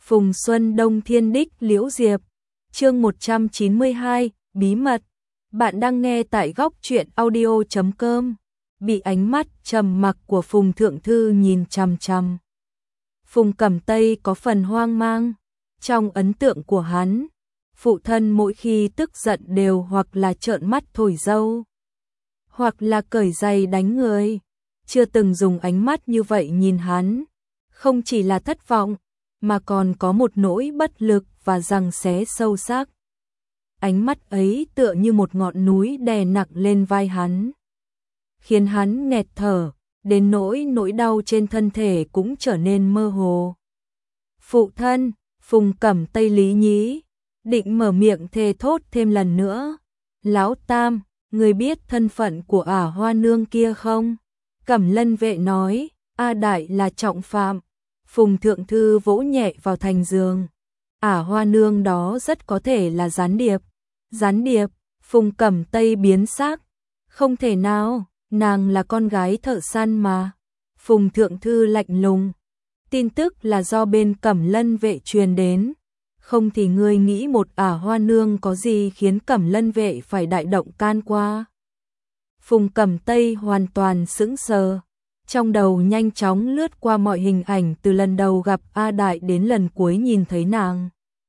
Phùng Xuân Đông Thiên Đích Liễu Diệp. Chương 192, bí mật. Bạn đang nghe tại góc truyện audio.com. Bị ánh mắt trầm mặc của Phùng Thượng Thư nhìn chằm chằm, Phùng Cẩm Tây có phần hoang mang. Trong ấn tượng của hắn, phụ thân mỗi khi tức giận đều hoặc là trợn mắt thổi dâu, hoặc là cởi giày đánh người, chưa từng dùng ánh mắt như vậy nhìn hắn. Không chỉ là thất vọng, mà còn có một nỗi bất lực và giằng xé sâu sắc. Ánh mắt ấy tựa như một ngọn núi đè nặng lên vai hắn, khiến hắn nghẹt thở, đến nỗi đau trên thân thể cũng trở nên mơ hồ. Phụ thân, Phùng Cẩm Tây lý nhí, định mở miệng thề thốt thêm lần nữa. Lão Tam, người biết thân phận của Ả Hoa Nương kia không? Cẩm Lân Vệ nói, A Đại là trọng phạm. Phùng Thượng Thư vỗ nhẹ vào thành giường. Ả Hoa Nương đó rất có thể là gián điệp. Gián điệp? Phùng Cẩm Tây biến sắc. Không thể nào, nàng là con gái thợ săn mà. Phùng Thượng Thư lạnh lùng. Tin tức là do bên Cẩm Lân Vệ truyền đến. Không thì ngươi nghĩ một Ả Hoa Nương có gì khiến Cẩm Lân Vệ phải đại động can qua? Phùng Cẩm Tây hoàn toàn sững sờ. Trong đầu nhanh chóng lướt qua mọi hình ảnh từ lần đầu gặp A Đại đến lần cuối nhìn thấy nàng.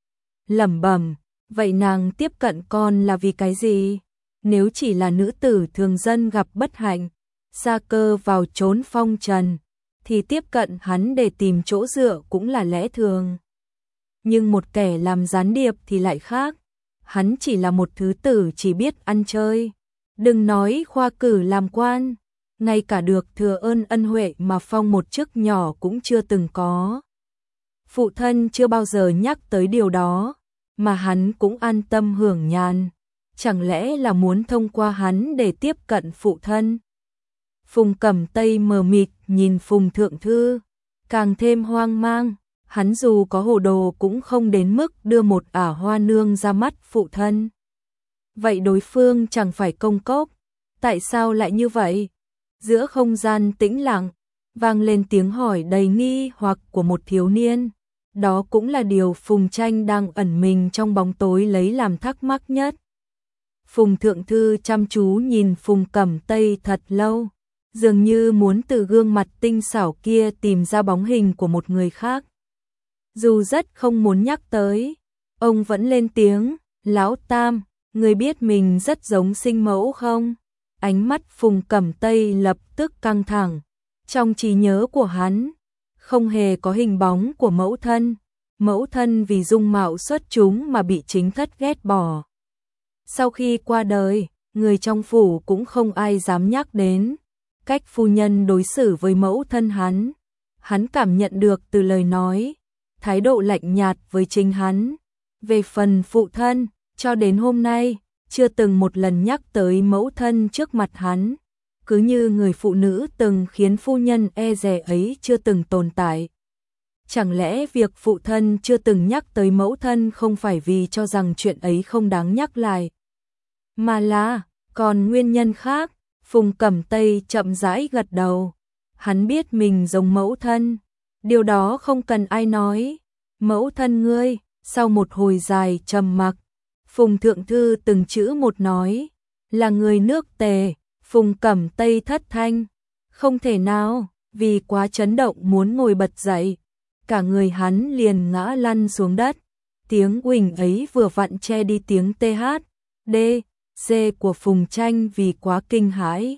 Lẩm bẩm, vậy nàng tiếp cận con là vì cái gì? Nếu chỉ là nữ tử thường dân gặp bất hạnh, sa cơ vào trốn phong trần, thì tiếp cận hắn để tìm chỗ dựa cũng là lẽ thường. Nhưng một kẻ làm gián điệp thì lại khác. Hắn chỉ là một thứ tử chỉ biết ăn chơi. Đừng nói khoa cử làm quan, ngay cả được thừa ơn ân huệ mà phong một chức nhỏ cũng chưa từng có. Phụ thân chưa bao giờ nhắc tới điều đó, mà hắn cũng an tâm hưởng nhàn. Chẳng lẽ là muốn thông qua hắn để tiếp cận phụ thân? Phùng Cẩm Tây mờ mịt nhìn Phùng Thượng Thư, càng thêm hoang mang. Hắn dù có hồ đồ cũng không đến mức đưa một Ả Hoa Nương ra mắt phụ thân. Vậy đối phương chẳng phải công cốc, tại sao lại như vậy? Giữa không gian tĩnh lặng, vang lên tiếng hỏi đầy nghi hoặc của một thiếu niên. Đó cũng là điều Phùng Tranh đang ẩn mình trong bóng tối lấy làm thắc mắc nhất. Phùng Thượng Thư chăm chú nhìn Phùng Cẩm Tây thật lâu, dường như muốn từ gương mặt tinh xảo kia tìm ra bóng hình của một người khác. Dù rất không muốn nhắc tới, ông vẫn lên tiếng, Lão Tam, người biết mình rất giống sinh mẫu không? Ánh mắt Phùng Cẩm Tây lập tức căng thẳng. Trong trí nhớ của hắn, không hề có hình bóng của mẫu thân. Mẫu thân vì dung mạo xuất chúng mà bị chính thất ghét bỏ. Sau khi qua đời, người trong phủ cũng không ai dám nhắc đến cách phu nhân đối xử với mẫu thân hắn. Hắn cảm nhận được từ lời nói, thái độ lạnh nhạt với chính hắn. Về phần phụ thân, cho đến hôm nay, chưa từng một lần nhắc tới mẫu thân trước mặt hắn. Cứ như người phụ nữ từng khiến phu nhân e dè ấy chưa từng tồn tại. Chẳng lẽ việc phụ thân chưa từng nhắc tới mẫu thân không phải vì cho rằng chuyện ấy không đáng nhắc lại, mà là còn nguyên nhân khác? Phùng Cẩm Tây chậm rãi gật đầu. Hắn biết mình giống mẫu thân, điều đó không cần ai nói. Mẫu thân ngươi? Sau một hồi dài trầm mặc, Phùng Thượng Thư từng chữ một nói, là người nước Tề. Phùng Cẩm Tây thất thanh, không thể nào, vì quá chấn động muốn ngồi bật dậy. Cả người hắn liền ngã lăn xuống đất. Tiếng uỳnh ấy vừa vặn che đi tiếng THD của Phùng Tranh vì quá kinh hãi.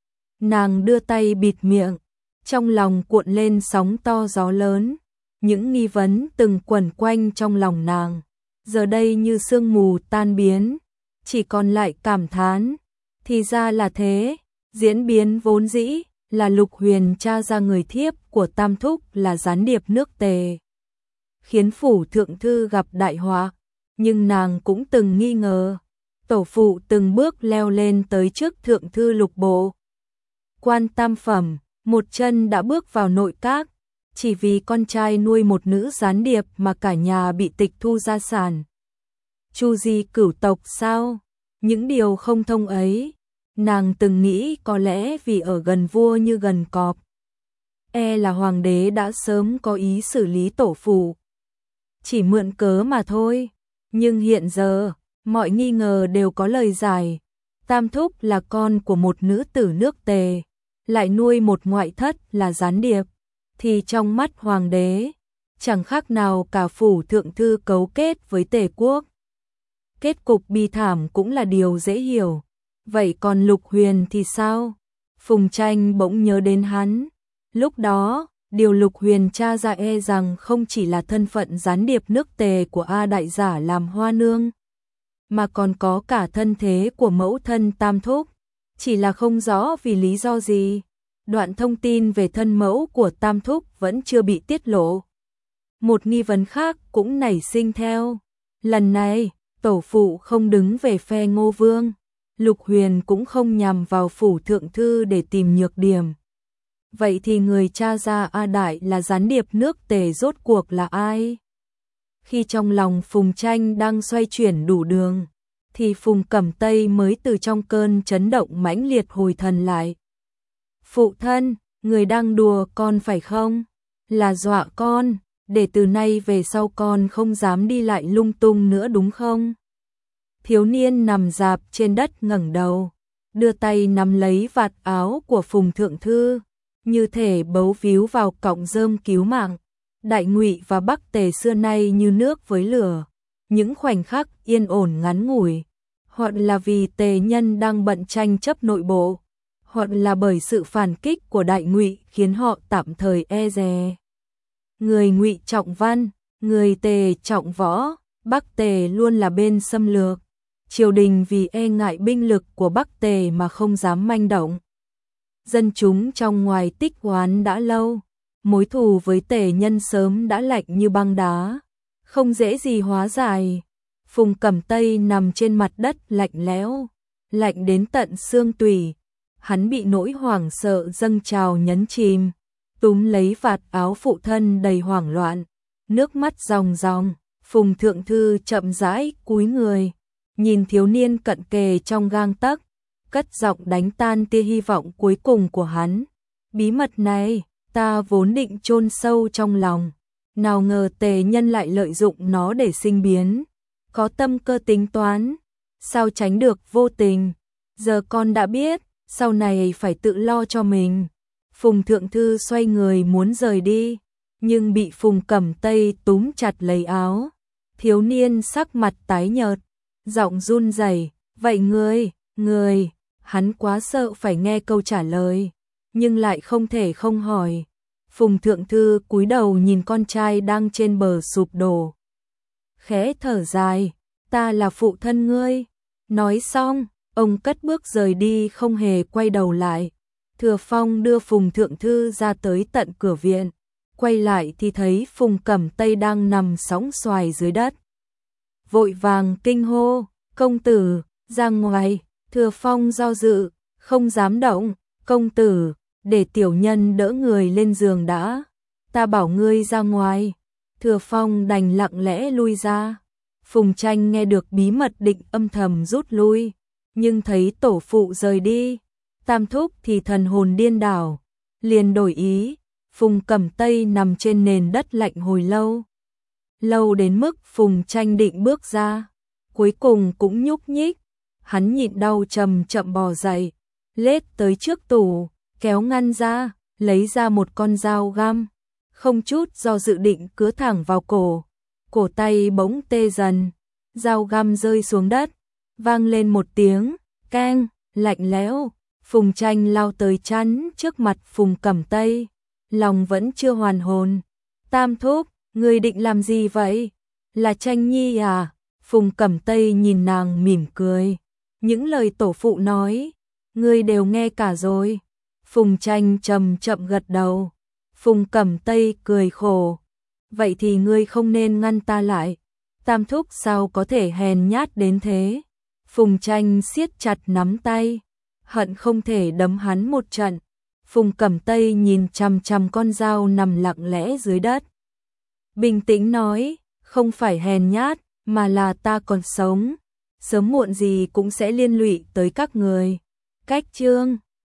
Nàng đưa tay bịt miệng, trong lòng cuộn lên sóng to gió lớn. Những nghi vấn từng quẩn quanh trong lòng nàng, giờ đây như sương mù tan biến, chỉ còn lại cảm thán. Thì ra là thế, diễn biến vốn dĩ là Lục Huyền tra ra người thiếp của Tam Thúc là gián điệp nước Tề, khiến phủ Thượng Thư gặp đại họa. Nhưng nàng cũng từng nghi ngờ, tổ phụ từng bước leo lên tới trước Thượng Thư Lục Bộ quan tam phẩm, một chân đã bước vào nội các, chỉ vì con trai nuôi một nữ gián điệp mà cả nhà bị tịch thu gia sản. Chu di cửu tộc sao? Những điều không thông ấy, nàng từng nghĩ có lẽ vì ở gần vua như gần cọp. E là hoàng đế đã sớm có ý xử lý tổ phụ. chỉ mượn cớ mà thôi. Nhưng hiện giờ, mọi nghi ngờ đều có lời giải. Tam thúc là con của một nữ tử nước Tề, lại nuôi một ngoại thất là gián điệp, thì trong mắt hoàng đế, chẳng khác nào cả phủ thượng thư cấu kết với Tề quốc. Kết cục bi thảm cũng là điều dễ hiểu. Vậy còn Lục Huyền thì sao? Phùng Tranh bỗng nhớ đến hắn. Lúc đó, điều Lục Huyền tra ra e rằng không chỉ là thân phận gián điệp nước Tề của A đại giả làm hoa nương, mà còn có cả thân thế của mẫu thân Tam thúc. Chỉ là không rõ vì lý do gì, đoạn thông tin về thân mẫu của Tam thúc vẫn chưa bị tiết lộ. Một nghi vấn khác cũng nảy sinh theo. Lần này, tổ phụ không đứng về phe Ngô Vương, Lục Huyền cũng không nhằm vào phủ thượng thư để tìm nhược điểm. Vậy thì người cha ra A Đại là gián điệp nước Tề rốt cuộc là ai? Khi trong lòng Phùng Tranh đang xoay chuyển đủ đường, thì Phùng Cẩm Tây mới từ trong cơn chấn động mãnh liệt hồi thần lại. Phụ thân, người đang đùa con phải không? Là dọa con, để từ nay về sau con không dám đi lại lung tung nữa đúng không? Thiếu niên nằm rạp trên đất ngẩng đầu, đưa tay nắm lấy vạt áo của Phùng thượng thư, như thể bấu víu vào cọng rơm cứu mạng. Đại Ngụy và Bắc Tề xưa nay như nước với lửa, những khoảnh khắc yên ổn ngắn ngủi, hoặc là vì Tề nhân đang bận tranh chấp nội bộ, hoặc là bởi sự phản kích của Đại Ngụy khiến họ tạm thời e dè. Người Ngụy trọng văn, người Tề trọng võ, Bắc Tề luôn là bên xâm lược. Triều đình vì e ngại binh lực của Bắc Tề mà không dám manh động. Dân chúng trong ngoài tích oán đã lâu, mối thù với Tề nhân sớm đã lạnh như băng đá, không dễ gì hóa giải. Phùng Cẩm Tây nằm trên mặt đất lạnh lẽo, lạnh đến tận xương tủy. Hắn bị nỗi hoảng sợ dâng trào nhấn chìm, túm lấy vạt áo phụ thân đầy hoảng loạn, nước mắt ròng ròng. Phùng thượng thư chậm rãi cúi người, nhìn thiếu niên cận kề trong gang tấc, cất giọng đánh tan tia hy vọng cuối cùng của hắn. Bí mật này, ta vốn định chôn sâu trong lòng, nào ngờ Tề nhân lại lợi dụng nó để sinh biến, có tâm cơ tính toán, sao tránh được vô tình. Giờ con đã biết, sau này phải tự lo cho mình. Phùng thượng thư xoay người muốn rời đi, nhưng bị Phùng Cẩm Tây túm chặt lấy áo. Thiếu niên sắc mặt tái nhợt, giọng run rẩy, vậy ngươi, hắn quá sợ phải nghe câu trả lời, nhưng lại không thể không hỏi. Phùng thượng thư cúi đầu nhìn con trai đang trên bờ sụp đổ, khẽ thở dài, ta là phụ thân ngươi. Nói xong, ông cất bước rời đi không hề quay đầu lại. Thừa Phong đưa Phùng thượng thư ra tới tận cửa viện, quay lại thì thấy Phùng Cẩm Tây đang nằm sóng xoài dưới đất. Vội vàng kinh hô, công tử, ra ngoài. Thừa Phong do dự, không dám động. Công tử, để tiểu nhân đỡ người lên giường đã, ta bảo ngươi ra ngoài. Thừa Phong đành lặng lẽ lui ra. Phùng Tranh nghe được bí mật định âm thầm rút lui, nhưng thấy tổ phụ rời đi, Tam thúc thì thần hồn điên đảo, liền đổi ý. Phùng Cẩm Tây nằm trên nền đất lạnh hồi lâu, lâu đến mức Phùng Tranh định bước ra, cuối cùng cũng nhúc nhích. Hắn nhịn đau chậm chậm bò dậy, lết tới trước tủ, kéo ngăn ra, lấy ra một con dao găm, không chút do dự định cứa thẳng vào cổ tay bỗng tê dần, dao găm rơi xuống đất, vang lên một tiếng keng lạnh lẽo. Phùng Tranh lao tới chắn trước mặt Phùng Cẩm Tây, lòng vẫn chưa hoàn hồn. Tam thúc, ngươi định làm gì vậy? Là Tranh nhi à? Phùng Cẩm Tây nhìn nàng mỉm cười. Những lời tổ phụ nói, ngươi đều nghe cả rồi. Phùng Tranh chậm chậm gật đầu. Phùng Cẩm Tây cười khổ. Vậy thì ngươi không nên ngăn ta lại. Tam thúc sao có thể hèn nhát đến thế? Phùng Tranh siết chặt nắm tay, hận không thể đấm hắn một trận. Phùng Cẩm Tây nhìn chằm chằm con dao nằm lặng lẽ dưới đất, bình tĩnh nói, không phải hèn nhát, mà là ta còn sống, sớm muộn gì cũng sẽ liên lụy tới các người. Cách chương